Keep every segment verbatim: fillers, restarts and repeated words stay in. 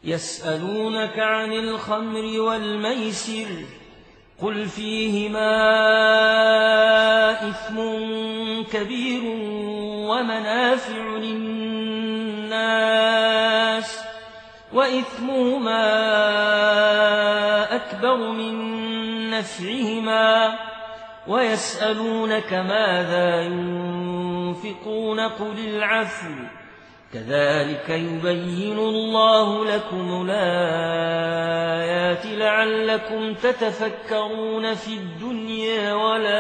يسألونك عن الخمر والميسر قل فيهما إثم كبير ومنافع للناس وإثمهما أكبر من نفعهما ويسألونك ماذا ينفقون قل العفو كذلك يبين الله لكم الآيات لعلكم تتفكرون في الدنيا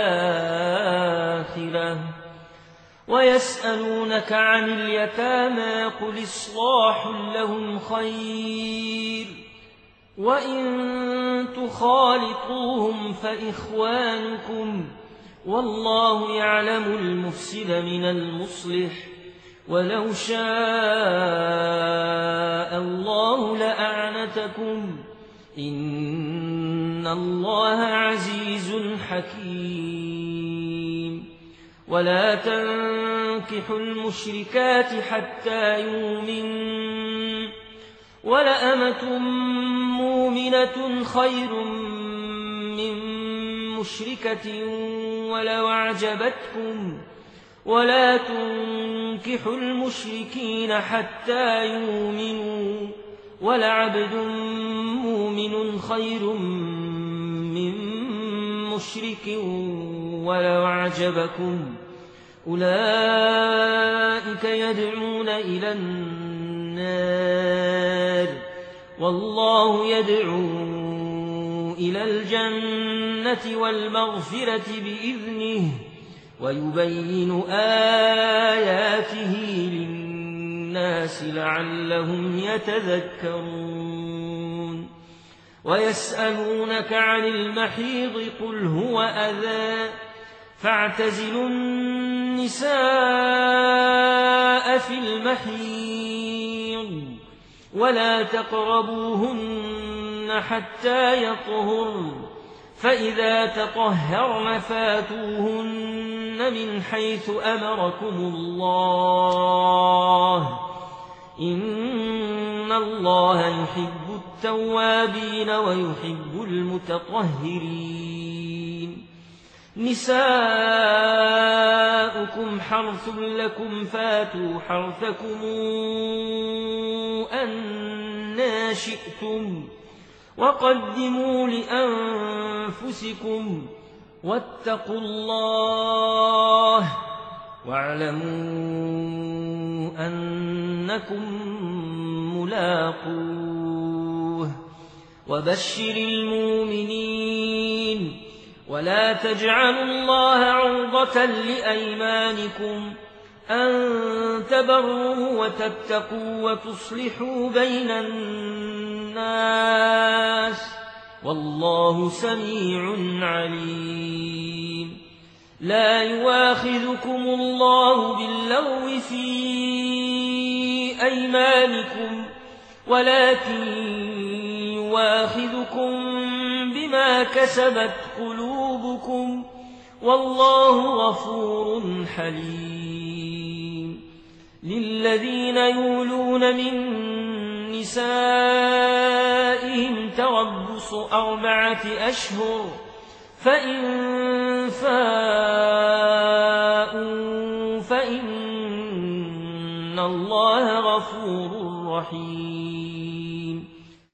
والآخرة ويسألونك عن اليتامى قل إصلاح لهم خير وإن تخالطوهم فإخوانكم والله يعلم المفسد من المصلح ولو شاء الله لأعنتكم إن الله عزيز حكيم ولا تنكحوا المشركات حتى يؤمنوا ولأمة مؤمنة خير من مشركة ولو أعجبتكم ولا تنكحوا المشركين حتى يؤمنوا ولعبد مؤمن خير من مشرك ولو أعجبكم أولئك يدعون إلى النار والله يدعو إلى الجنة والمغفرة بإذنه ويبين آياته للناس لعلهم يتذكرون ويسألونك عن المحيض قل هو أذى فاعتزلوا النساء في المحيض ولا تقربوهن حتى يطهرن فإذا تطهرن فاتوهن من حيث أمركم الله إن الله يحب التوابين ويحب المتطهرين نساؤكم حرث لكم فاتوا حرثكم أنى شئتم وقدموا لأنفسكم واتقوا الله واعلموا أنكم ملاقوه وبشر المؤمنين ولا تجعلوا الله عرضة لأيمانكم أن تبروا وتتقوا وتصلحوا بين الناس والله سميع عليم لا يواخذكم الله باللغو في أيمانكم ولكن يواخذكم بما كسبت قلوبكم والله غفور حليم للذين يولون من نسائهم تربص أربعة أشهر فإن فاءوا فإن الله غفور رحيم